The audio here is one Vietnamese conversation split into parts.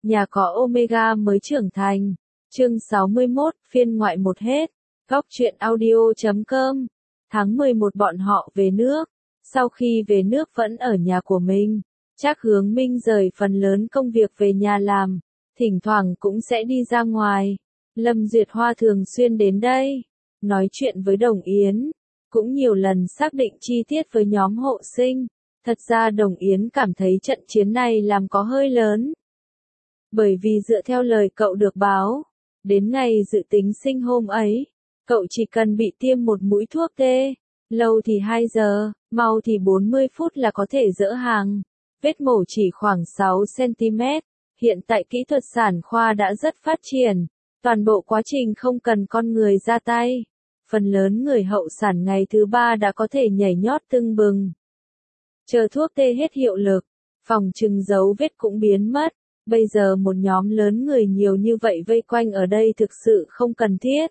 Nhà có Omega mới trưởng thành. Chương 61, phiên ngoại một hết. Góc truyện audio.com. Tháng 11 bọn họ về nước. Sau khi về nước vẫn ở nhà của mình. Trác Hướng Minh rời phần lớn công việc về nhà làm. Thỉnh thoảng cũng sẽ đi ra ngoài. Lâm Duyệt Hoa thường xuyên đến đây. Nói chuyện với Đồng Yến. Cũng nhiều lần xác định chi tiết với nhóm hộ sinh. Thật ra Đồng Yến cảm thấy trận chiến này làm có hơi lớn. Bởi vì dựa theo lời cậu được báo, đến ngày dự tính sinh hôm ấy, cậu chỉ cần bị tiêm một mũi thuốc tê, lâu thì 2 giờ, mau thì 40 phút là có thể dỡ hàng. Vết mổ chỉ khoảng 6 cm, hiện tại kỹ thuật sản khoa đã rất phát triển, toàn bộ quá trình không cần con người ra tay. Phần lớn người hậu sản ngày thứ 3 đã có thể nhảy nhót tưng bừng. Chờ thuốc tê hết hiệu lực, phòng trừng dấu vết cũng biến mất. Bây giờ một nhóm lớn người nhiều như vậy vây quanh ở đây thực sự không cần thiết.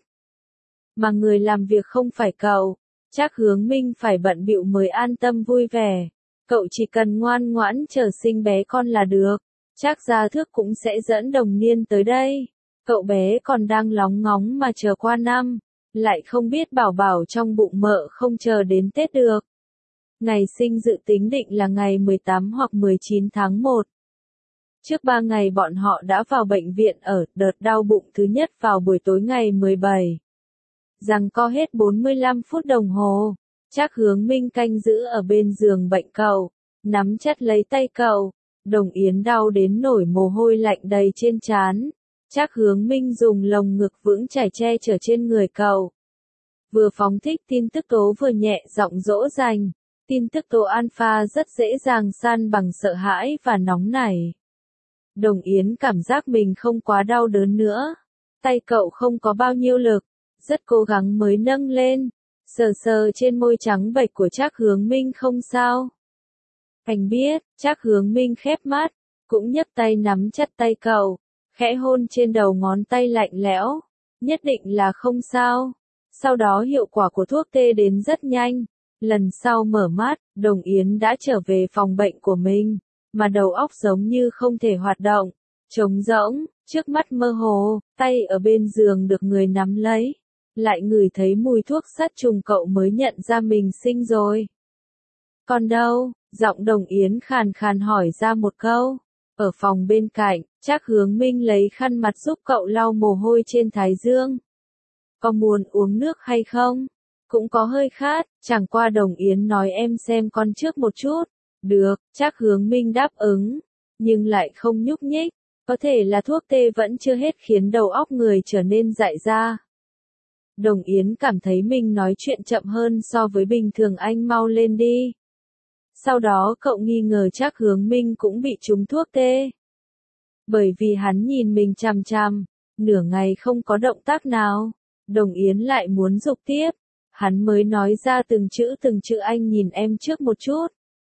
Mà người làm việc không phải cậu, Trác Hướng Minh phải bận bịu mới an tâm vui vẻ. Cậu chỉ cần ngoan ngoãn chờ sinh bé con là được. Trác Gia Thước cũng sẽ dẫn Đồng Niên tới đây. Cậu bé còn đang lóng ngóng mà chờ qua năm, lại không biết bảo bảo trong bụng mợ không chờ đến Tết được. Ngày sinh dự tính định là ngày 18 hoặc 19 tháng 1. Trước 3 ngày bọn họ đã vào bệnh viện ở đợt đau bụng thứ nhất vào buổi tối ngày 17. Giằng co hết 45 phút đồng hồ, Trác Hướng Minh canh giữ ở bên giường bệnh cậu, nắm chặt lấy tay cậu. Đồng Yến đau đến nổi mồ hôi lạnh đầy trên trán. Trác Hướng Minh dùng lồng ngực vững chãi che chở trên người cậu. Vừa phóng thích tin tức tố vừa nhẹ giọng dỗ dành. Tin tức tố alpha rất dễ dàng san bằng sợ hãi và nóng nảy. Đồng Yến cảm giác mình không quá đau đớn nữa. Tay cậu không có bao nhiêu lực, rất cố gắng mới nâng lên, sờ sờ trên môi trắng bệch của Trác Hướng Minh không sao. Anh biết, Trác Hướng Minh khép mắt, cũng nhấc tay nắm chặt tay cậu, khẽ hôn trên đầu ngón tay lạnh lẽo, nhất định là không sao. Sau đó hiệu quả của thuốc tê đến rất nhanh, lần sau mở mắt, Đồng Yến đã trở về phòng bệnh của mình. Mà đầu óc giống như không thể hoạt động, trống rỗng, trước mắt mơ hồ, tay ở bên giường được người nắm lấy, lại ngửi thấy mùi thuốc sát trùng cậu mới nhận ra mình sinh rồi. Còn đâu? Giọng Đồng Yến khàn khàn hỏi ra một câu. Ở phòng bên cạnh, Trác Hướng Minh lấy khăn mặt giúp cậu lau mồ hôi trên thái dương. Có muốn uống nước hay không? Cũng có hơi khát, chẳng qua Đồng Yến nói em xem con trước một chút. Được, Trác Hướng Minh đáp ứng, nhưng lại không nhúc nhích, có thể là thuốc tê vẫn chưa hết khiến đầu óc người trở nên dại ra. Đồng Yến cảm thấy mình nói chuyện chậm hơn so với bình thường, anh mau lên đi. Sau đó cậu nghi ngờ Trác Hướng Minh cũng bị trúng thuốc tê. Bởi vì hắn nhìn mình chằm chằm, nửa ngày không có động tác nào, Đồng Yến lại muốn giục tiếp, hắn mới nói ra từng chữ anh nhìn em trước một chút.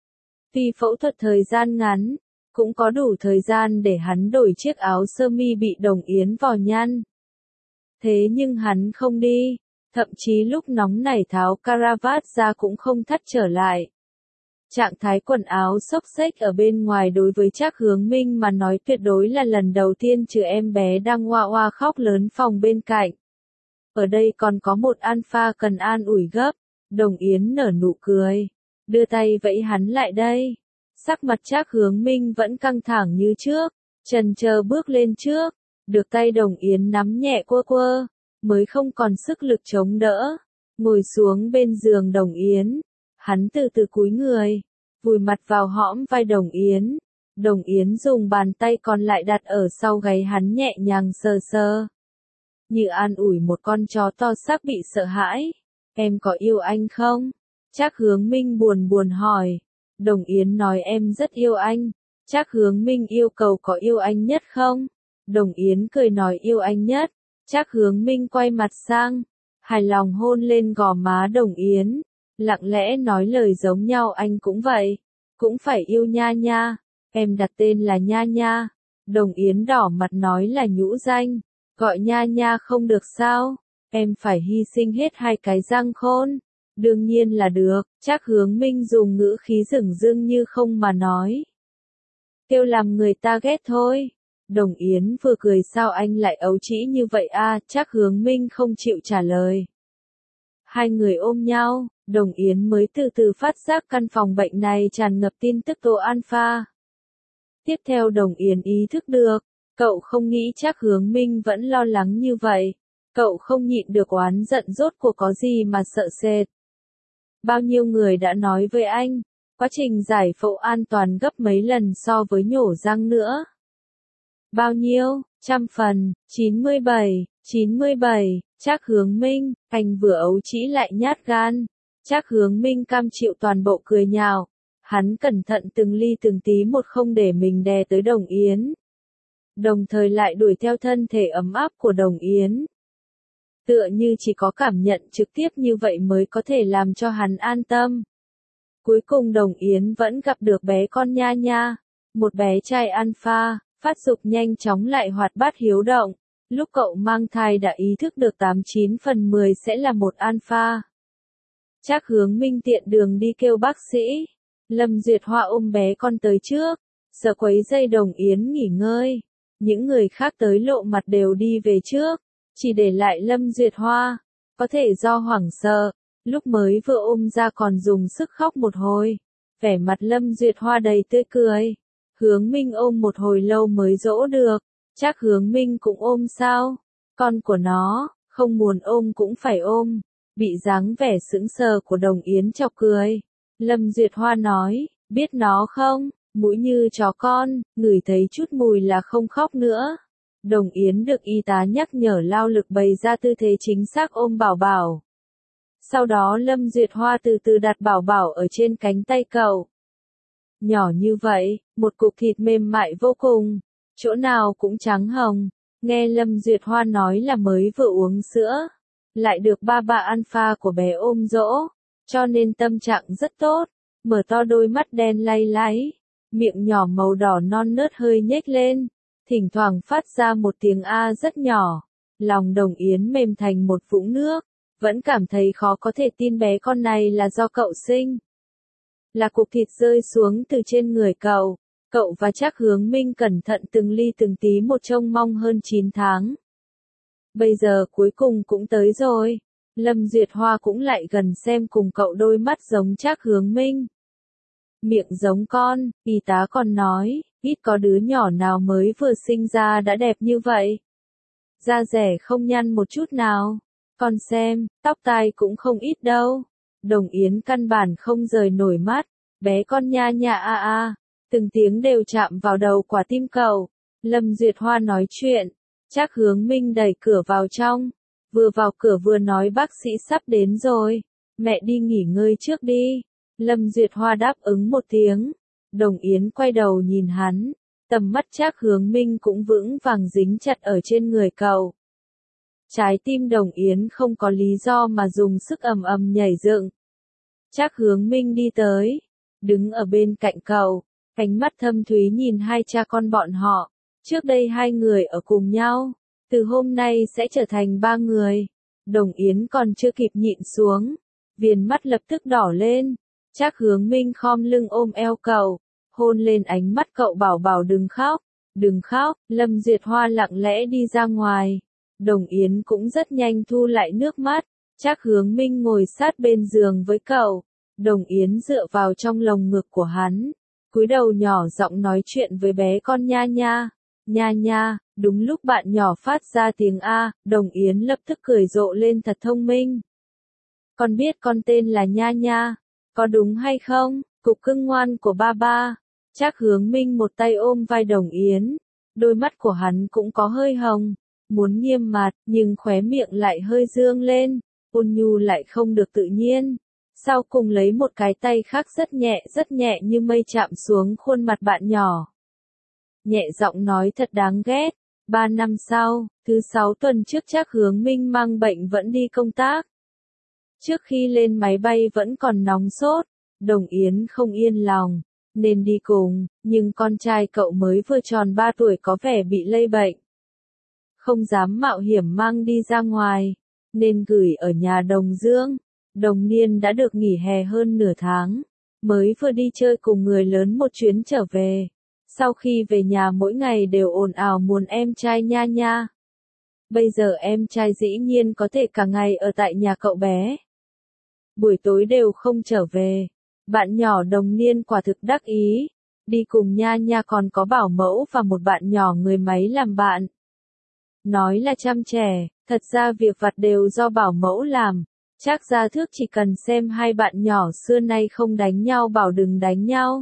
Vì phẫu thuật thời gian ngắn, cũng có đủ thời gian để hắn đổi chiếc áo sơ mi bị Đồng Yến vò nhăn. Thế nhưng hắn không đi, thậm chí lúc nóng nảy tháo caravat ra cũng không thắt trở lại. Trạng thái quần áo xốc xếch ở bên ngoài đối với Trác Hướng Minh mà nói tuyệt đối là lần đầu tiên trừ em bé đang oa oa khóc lớn phòng bên cạnh. Ở đây còn có một alpha cần an ủi gấp, Đồng Yến nở nụ cười. Đưa tay vẫy hắn lại đây. Sắc mặt Trác Hướng Minh vẫn căng thẳng như trước, chần chờ bước lên trước, được tay Đồng Yến nắm nhẹ quơ quơ, mới không còn sức lực chống đỡ. Ngồi xuống bên giường Đồng Yến, hắn từ từ cúi người, vùi mặt vào hõm vai Đồng Yến. Đồng Yến dùng bàn tay còn lại đặt ở sau gáy hắn nhẹ nhàng sờ sờ. Như an ủi một con chó to xác bị sợ hãi. Em có yêu anh không? Trác Hướng Minh buồn buồn hỏi. Đồng Yến nói em rất yêu anh. Trác Hướng Minh yêu cầu có yêu anh nhất không? Đồng Yến cười nói yêu anh nhất. Trác Hướng Minh quay mặt sang, hài lòng hôn lên gò má Đồng Yến, lặng lẽ nói lời giống nhau anh cũng vậy, cũng phải yêu Nha Nha, em đặt tên là Nha Nha. Đồng Yến đỏ mặt nói là nhũ danh, gọi Nha Nha không được sao, em phải hy sinh hết 2 cái răng khôn. Đương nhiên là được, Trác Hướng Minh dùng ngữ khí dửng dưng như không mà nói. Kêu làm người ta ghét thôi. Đồng Yến vừa cười sao anh lại ấu trĩ như vậy a, Trác Hướng Minh không chịu trả lời. Hai người ôm nhau, Đồng Yến mới từ từ phát giác căn phòng bệnh này tràn ngập tin tức tố alpha. Tiếp theo Đồng Yến ý thức được, cậu không nghĩ Trác Hướng Minh vẫn lo lắng như vậy. Cậu không nhịn được oán giận rốt cuộc có gì mà sợ sệt. Bao nhiêu người đã nói với anh, quá trình giải phẫu an toàn gấp mấy lần so với nhổ răng nữa. Bao nhiêu? 100%, 97, Trác Hướng Minh, anh vừa ấu trĩ lại nhát gan. Trác Hướng Minh cam chịu toàn bộ cười nhạo. Hắn cẩn thận từng ly từng tí một không để mình đè tới Đồng Yến. Đồng thời lại đuổi theo thân thể ấm áp của Đồng Yến. Tựa như chỉ có cảm nhận trực tiếp như vậy mới có thể làm cho hắn an tâm. Cuối cùng Đồng Yến vẫn gặp được bé con Nha Nha, một bé trai alpha, phát dục nhanh chóng lại hoạt bát hiếu động. Lúc cậu mang thai đã ý thức được 89/10 sẽ là một alpha. Trác Hướng Minh tiện đường đi kêu bác sĩ. Lâm Duyệt Hoa ôm bé con tới trước, sợ quấy rầy Đồng Yến nghỉ ngơi. Những người khác tới lộ mặt đều đi về trước, chỉ để lại Lâm Duyệt Hoa. Có thể do hoảng sợ, lúc mới vừa ôm ra còn dùng sức khóc một hồi. Vẻ mặt Lâm Duyệt Hoa đầy tươi cười. Hướng Minh ôm một hồi lâu mới dỗ được. Trác Hướng Minh cũng ôm sao? Con của nó, không muốn ôm cũng phải ôm. Bị dáng vẻ sững sờ của Đồng Yến chọc cười. Lâm Duyệt Hoa nói, biết nó không, mũi như chó con, ngửi thấy chút mùi là không khóc nữa. Đồng Yến được y tá nhắc nhở lao lực bày ra tư thế chính xác ôm Bảo Bảo. Sau đó Lâm Duyệt Hoa từ từ đặt Bảo Bảo ở trên cánh tay cậu. Nhỏ như vậy, một cục thịt mềm mại vô cùng, chỗ nào cũng trắng hồng. Nghe Lâm Duyệt Hoa nói là mới vừa uống sữa, lại được ba alpha của bé ôm dỗ, cho nên tâm trạng rất tốt. Mở to đôi mắt đen lay láy, miệng nhỏ màu đỏ non nớt hơi nhếch lên, thỉnh thoảng phát ra một tiếng a rất nhỏ. Lòng Đồng Yến mềm thành một vũng nước, vẫn cảm thấy khó có thể tin bé con này là do cậu sinh. Là cục thịt rơi xuống từ trên người cậu. Cậu và Trác Hướng Minh cẩn thận từng ly từng tí một trông mong hơn 9 tháng. Bây giờ cuối cùng cũng tới rồi. Lâm Duyệt Hoa cũng lại gần xem cùng cậu, đôi mắt giống Trác Hướng Minh. Miệng giống con, y tá còn nói, ít có đứa nhỏ nào mới vừa sinh ra đã đẹp như vậy. Da dẻ không nhăn một chút nào. Con xem, tóc tai cũng không ít đâu. Đồng Yến căn bản không rời nổi mắt. Bé con Nha Nha a a, từng tiếng đều chạm vào đầu quả tim cậu. Lâm Duyệt Hoa nói chuyện. Trác Hướng Minh đẩy cửa vào trong. Vừa vào cửa vừa nói bác sĩ sắp đến rồi. Mẹ đi nghỉ ngơi trước đi. Lâm Duyệt Hoa đáp ứng một tiếng. Đồng Yến quay đầu nhìn hắn. Tầm mắt Trác Hướng Minh cũng vững vàng dính chặt ở trên người cậu. Trái tim Đồng Yến không có lý do mà dùng sức ầm ầm nhảy dựng. Trác Hướng Minh đi tới, đứng ở bên cạnh cậu, ánh mắt thâm thúy nhìn hai cha con bọn họ. Trước đây hai người ở cùng nhau, từ hôm nay sẽ trở thành ba người. Đồng Yến còn chưa kịp nhịn xuống, viền mắt lập tức đỏ lên. Trác Hướng Minh khom lưng ôm eo cậu, hôn lên ánh mắt cậu, bảo bảo đừng khóc, đừng khóc. Lâm Duyệt Hoa lặng lẽ đi ra ngoài. Đồng Yến cũng rất nhanh thu lại nước mắt. Trác Hướng Minh ngồi sát bên giường với cậu. Đồng Yến dựa vào trong lồng ngực của hắn, cúi đầu nhỏ giọng nói chuyện với bé con Nha Nha. Nha Nha, đúng lúc bạn nhỏ phát ra tiếng A, Đồng Yến lập tức cười rộ lên thật thông minh. Con biết con tên là Nha Nha, có đúng hay không, cục cưng ngoan của ba ba. Trác Hướng Minh một tay ôm vai Đồng Yến, đôi mắt của hắn cũng có hơi hồng, muốn nghiêm mặt, nhưng khóe miệng lại hơi dương lên, ôn nhu lại không được tự nhiên. Sau cùng lấy một cái tay khác rất nhẹ như mây chạm xuống khuôn mặt bạn nhỏ. Nhẹ giọng nói thật đáng ghét. 3 năm sau, thứ 6 tuần trước Trác Hướng Minh mang bệnh vẫn đi công tác. Trước khi lên máy bay vẫn còn nóng sốt, Đồng Yến không yên lòng, nên đi cùng, nhưng con trai cậu mới vừa tròn 3 tuổi có vẻ bị lây bệnh. Không dám mạo hiểm mang đi ra ngoài, nên gửi ở nhà Đồng Dương. Đồng Niên đã được nghỉ hè hơn nửa tháng, mới vừa đi chơi cùng người lớn một chuyến trở về. Sau khi về nhà mỗi ngày đều ồn ào muốn em trai Nha Nha. Bây giờ em trai dĩ nhiên có thể cả ngày ở tại nhà cậu bé. Buổi tối đều không trở về. Bạn nhỏ đồng niên quả thực đắc ý. Đi cùng Nha Nha còn có bảo mẫu và một bạn nhỏ người máy làm bạn. Nói là chăm trẻ, thật ra việc vặt đều do bảo mẫu làm. Trác Gia Thước chỉ cần xem hai bạn nhỏ xưa nay không đánh nhau bảo đừng đánh nhau.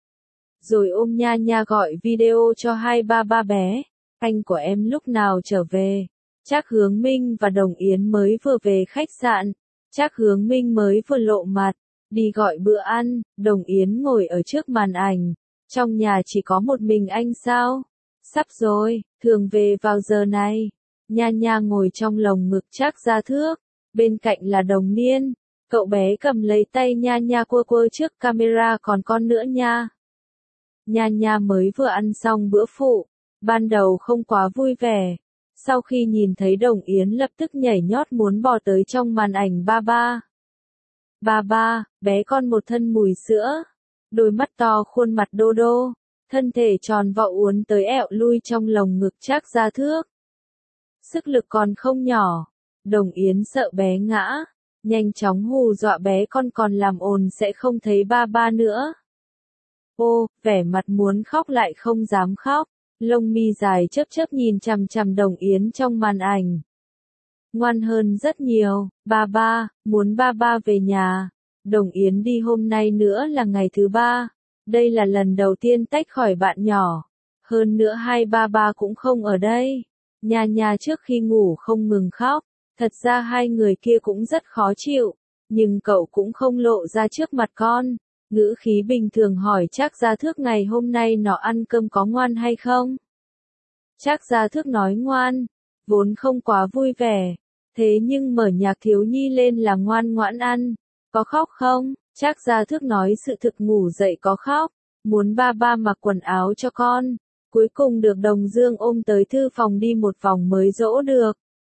Rồi ôm Nha Nha gọi video cho hai ba bé. Anh của em lúc nào trở về? Trác Hướng Minh và Đồng Yến mới vừa về khách sạn. Trác Hướng Minh mới vừa lộ mặt, đi gọi bữa ăn. Đồng Yến ngồi ở trước màn ảnh. Trong nhà chỉ có một mình anh sao? Sắp rồi, thường về vào giờ này. Nha Nha ngồi trong lồng ngực Trác Gia Thước. Bên cạnh là Đồng Niên. Cậu bé cầm lấy tay Nha Nha quơ quơ trước camera còn con nữa nha. Nha Nha mới vừa ăn xong bữa phụ. Ban đầu không quá vui vẻ. Sau khi nhìn thấy Đồng Yến lập tức nhảy nhót muốn bò tới trong màn ảnh ba ba. Ba ba, bé con một thân mùi sữa. Đôi mắt to khuôn mặt đô đô. Thân thể tròn vo uốn tới ẹo lui trong lồng ngực Trác Gia Thước. Sức lực còn không nhỏ. Đồng Yến sợ bé ngã. Nhanh chóng hù dọa bé con còn làm ồn sẽ không thấy ba ba nữa. Ô, vẻ mặt muốn khóc lại không dám khóc. Lông mi dài chớp chớp nhìn chằm chằm Đồng Yến trong màn ảnh. Ngoan hơn rất nhiều, ba ba, muốn ba ba về nhà. Đồng Yến đi hôm nay nữa là ngày thứ 3. Đây là lần đầu tiên tách khỏi bạn nhỏ. Hơn nữa hai ba ba cũng không ở đây. Nha Nha trước khi ngủ không ngừng khóc. Thật ra hai người kia cũng rất khó chịu. Nhưng cậu cũng không lộ ra trước mặt con. Ngữ khí bình thường hỏi Trác Gia Thước ngày hôm nay nó ăn cơm có ngoan hay không? Trác Gia Thước nói ngoan, vốn không quá vui vẻ. Thế nhưng mở nhạc thiếu nhi lên là ngoan ngoãn ăn. Có khóc không? Trác Gia Thước nói sự thực ngủ dậy có khóc. Muốn ba ba mặc quần áo cho con. Cuối cùng được Đồng Dương ôm tới thư phòng đi một vòng mới dỗ được.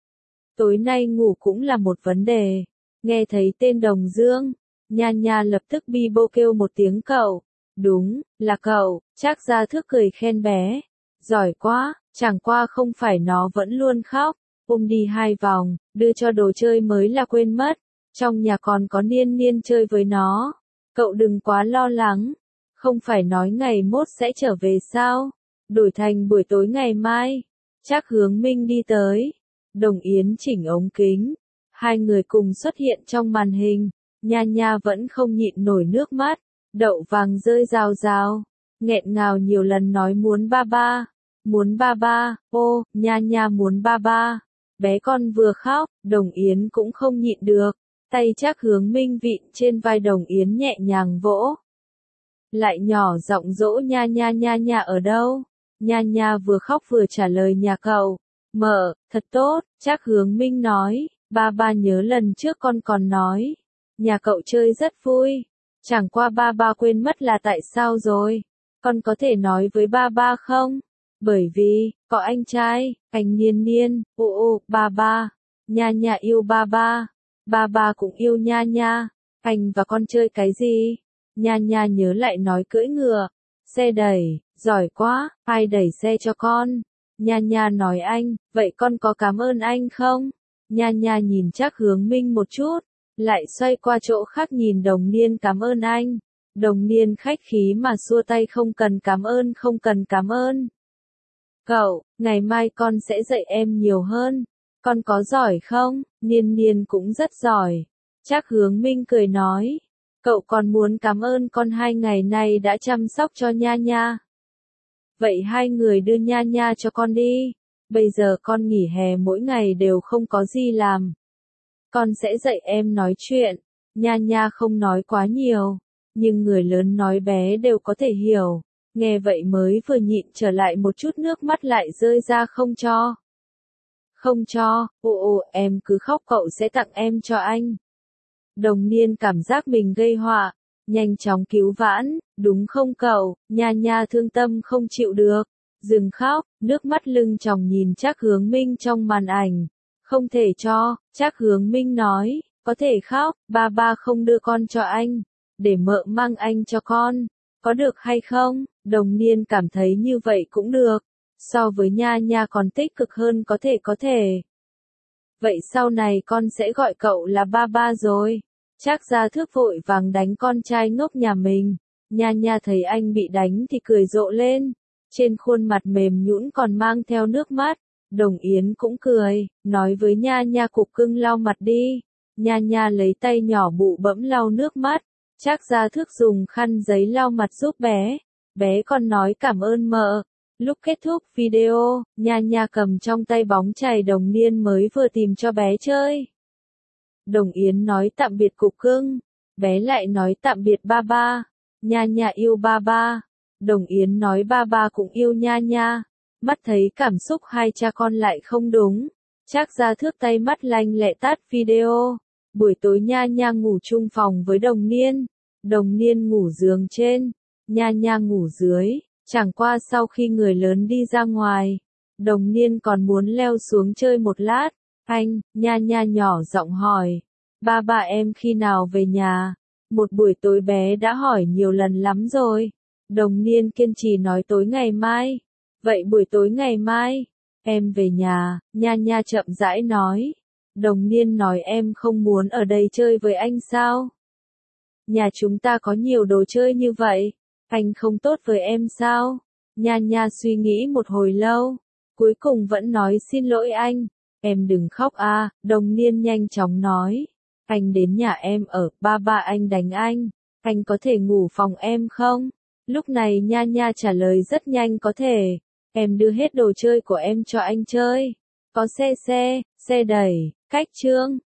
Tối nay ngủ cũng là một vấn đề. Nghe thấy tên Đồng Dương. Nha Nha lập tức bi bô kêu một tiếng cậu. Đúng, là cậu. Trác Gia Thước cười khen bé. Giỏi quá, chẳng qua không phải nó vẫn luôn khóc. Ôm đi 2 vòng, đưa cho đồ chơi mới là quên mất. Trong nhà còn có Niên Niên chơi với nó. Cậu đừng quá lo lắng. Không phải nói ngày mốt sẽ trở về sao? Đổi thành buổi tối ngày mai. Trác Hướng Minh đi tới. Đồng Yến chỉnh ống kính. Hai người cùng xuất hiện trong màn hình. Nha Nha vẫn không nhịn nổi nước mắt. Đậu vàng rơi rào rào. Nghẹn ngào nhiều lần nói muốn ba ba. Muốn ba ba, ô, Nha Nha muốn ba ba. Bé con vừa khóc, Đồng Yến cũng không nhịn được. Tay Trác Hướng Minh vịn trên vai Đồng Yến nhẹ nhàng vỗ. Lại nhỏ giọng dỗ Nha Nha ở đâu? Nha Nha vừa khóc vừa trả lời nhà cậu. Mợ, thật tốt, Trác Hướng Minh nói. Ba ba nhớ lần trước con còn nói. Nhà cậu chơi rất vui. Chẳng qua ba ba quên mất là tại sao rồi. Con có thể nói với ba ba không? Bởi vì, có anh trai, anh Niên Niên, ba ba. Nha Nha yêu ba ba. Ba ba cũng yêu Nha Nha. Anh và con chơi cái gì? Nha Nha nhớ lại nói cưỡi ngựa. Xe đẩy, giỏi quá, ai đẩy xe cho con? Nha Nha nói anh, vậy con có cảm ơn anh không? Nha Nha nhìn Trác Hướng Minh một chút. Lại xoay qua chỗ khác nhìn Đồng Niên cảm ơn anh. Đồng Niên khách khí mà xua tay không cần cảm ơn. Cậu, ngày mai con sẽ dạy em nhiều hơn. Con có giỏi không? Niên Niên cũng rất giỏi. Trác Hướng Minh cười nói. Cậu còn muốn cảm ơn con 2 ngày nay đã chăm sóc cho Nha Nha. Vậy hai người đưa Nha Nha cho con đi. Bây giờ con nghỉ hè mỗi ngày đều không có gì làm. Con sẽ dạy em nói chuyện. Nha Nha không nói quá nhiều. Nhưng người lớn nói bé đều có thể hiểu. Nghe vậy mới vừa nhịn trở lại một chút nước mắt lại rơi ra không cho. Không cho, em cứ khóc cậu sẽ tặng em cho anh. Đồng Niên cảm giác mình gây họa. Nhanh chóng cứu vãn, đúng không cậu? Nha Nha thương tâm không chịu được. Dừng khóc, nước mắt lưng tròng nhìn Trác Hướng Minh trong màn ảnh. Không thể cho, Trác Hướng Minh nói, có thể khóc, ba ba không đưa con cho anh. Để mợ mang anh cho con. Có được hay không? Đồng niên cảm thấy như vậy cũng được. So với Nha Nha còn tích cực hơn có thể. Vậy sau này con sẽ gọi cậu là ba ba rồi. Trác Gia Thước vội vàng đánh con trai ngốc nhà mình. Nha Nha thấy anh bị đánh thì cười rộ lên. Trên khuôn mặt mềm nhũn còn mang theo nước mắt. Đồng Yến cũng cười, nói với Nha Nha cục cưng lau mặt đi. Nha Nha lấy tay nhỏ bụ bẫm lau nước mắt. Trác Gia Thước dùng khăn giấy lau mặt giúp bé. Bé còn nói cảm ơn mợ. Lúc kết thúc video, Nha Nha cầm trong tay bóng chày đồng niên mới vừa tìm cho bé chơi. Đồng Yến nói tạm biệt cục cưng. Bé lại nói tạm biệt ba ba. Nha Nha yêu ba ba. Đồng Yến nói ba ba cũng yêu Nha Nha. Mắt thấy cảm xúc hai cha con lại không đúng. Trác Gia Thước tay mắt lanh lẹ tắt video. Buổi tối Nha Nha ngủ chung phòng với đồng niên. Đồng niên ngủ giường trên. Nha Nha ngủ dưới. Chẳng qua sau khi người lớn đi ra ngoài. Đồng niên còn muốn leo xuống chơi một lát. Anh, Nha Nha nhỏ giọng hỏi. Ba ba em khi nào về nhà? Một buổi tối bé đã hỏi nhiều lần lắm rồi. Đồng niên kiên trì nói tối ngày mai. Vậy buổi tối ngày mai, em về nhà, Nha Nha chậm rãi nói. Đồng niên nói em không muốn ở đây chơi với anh sao? Nhà chúng ta có nhiều đồ chơi như vậy, anh không tốt với em sao? Nha Nha suy nghĩ một hồi lâu, cuối cùng vẫn nói xin lỗi anh. Em đừng khóc à, đồng niên nhanh chóng nói. Anh đến nhà em ở, ba ba anh đánh anh có thể ngủ phòng em không? Lúc này Nha Nha trả lời rất nhanh có thể. Em đưa hết đồ chơi của em cho anh chơi. Có xe đẩy, cách chương.